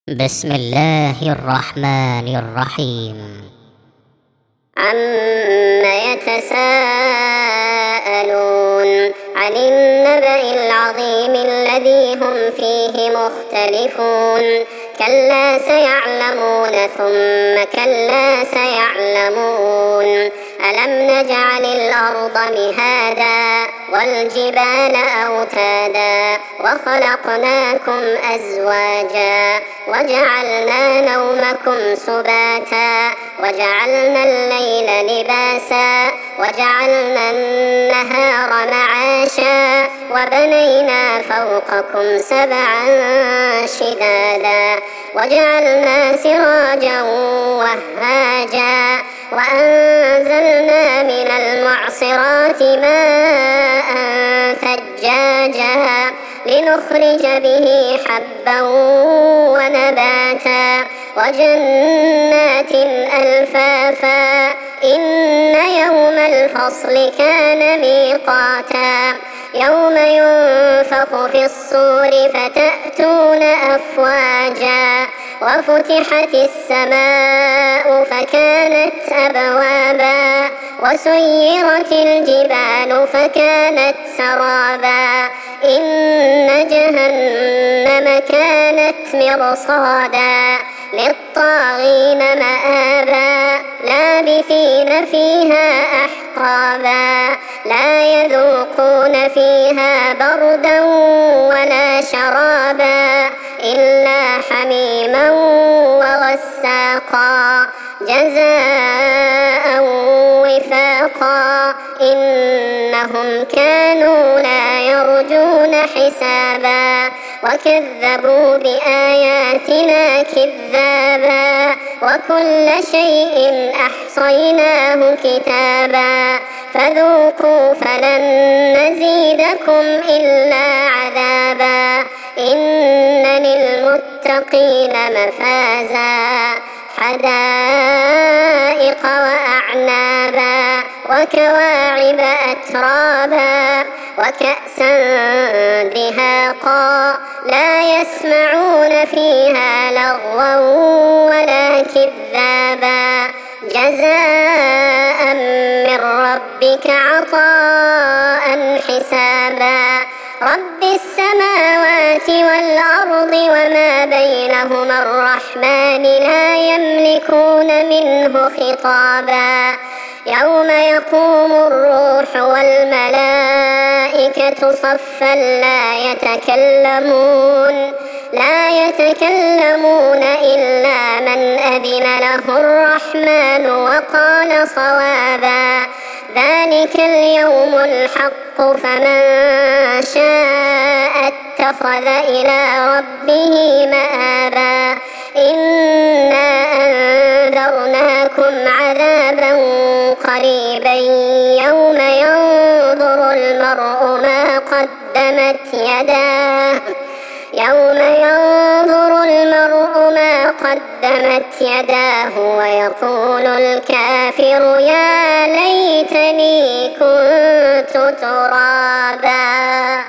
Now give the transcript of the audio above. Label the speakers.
Speaker 1: بسم الله الرحمن الرحيم.
Speaker 2: عما يتساءلون عن النبأ العظيم الذي هم فيه مختلفون كلا سيعلمون ثم كلا سيعلمون ألم نجعل الأرض مهادا والجبال أوتادا وخلقناكم أزواجا وجعلنا نومكم سباتا وجعلنا الليل لباسا وجعلنا النهار معاشا وبنينا فوقكم سبعا شدادا وجعلنا سراجا وهاجا وأنزلنا من المعصرات ماء ثجاجا لنخرج به حبا ونباتا وجنات ألفافا إن يوم الفصل كان ميقاتا يوم ينفخ في الصور فتأتون أفواجا وفتحت السماء فكانت أبوابا وسيرت الجبال فكانت سرابا إن جهنم كانت مرصادا للطاغين مآبا لابثين فيها أحقابا لا يذوقون فيها بردا ولا شرابا إلا حميما وغساقا جزاء وفاقا إنهم كانوا لا يرجون حسابا وكذبوا بآياتنا كذابا وكل شيء أحصيناه كتابا فذوقوا فلن نزيدكم إلا عذابا إن للمتقين مفازا حدائق وأعنابا وكواعب أترابا وكأسا دهاقا لا يسمعون فيها لغوا ولا كذابا جزاء من ربك عطاء حسابا رب السماوات والأرض وما بينهما الرحمن لا يملكون منه خطابا يوم يقوم الروح والملائكة صفا لا يتكلمون إلا من أذن له الرحمن وقال صوابا ذلك اليوم الحق فمن شاء اتخذ إلى ربه مآبا إنا أنذرناكم عذابا قريبا يوم ينظر المرء ما قدمت يداه ويقول الكافر يا ليتني كنت ترابا.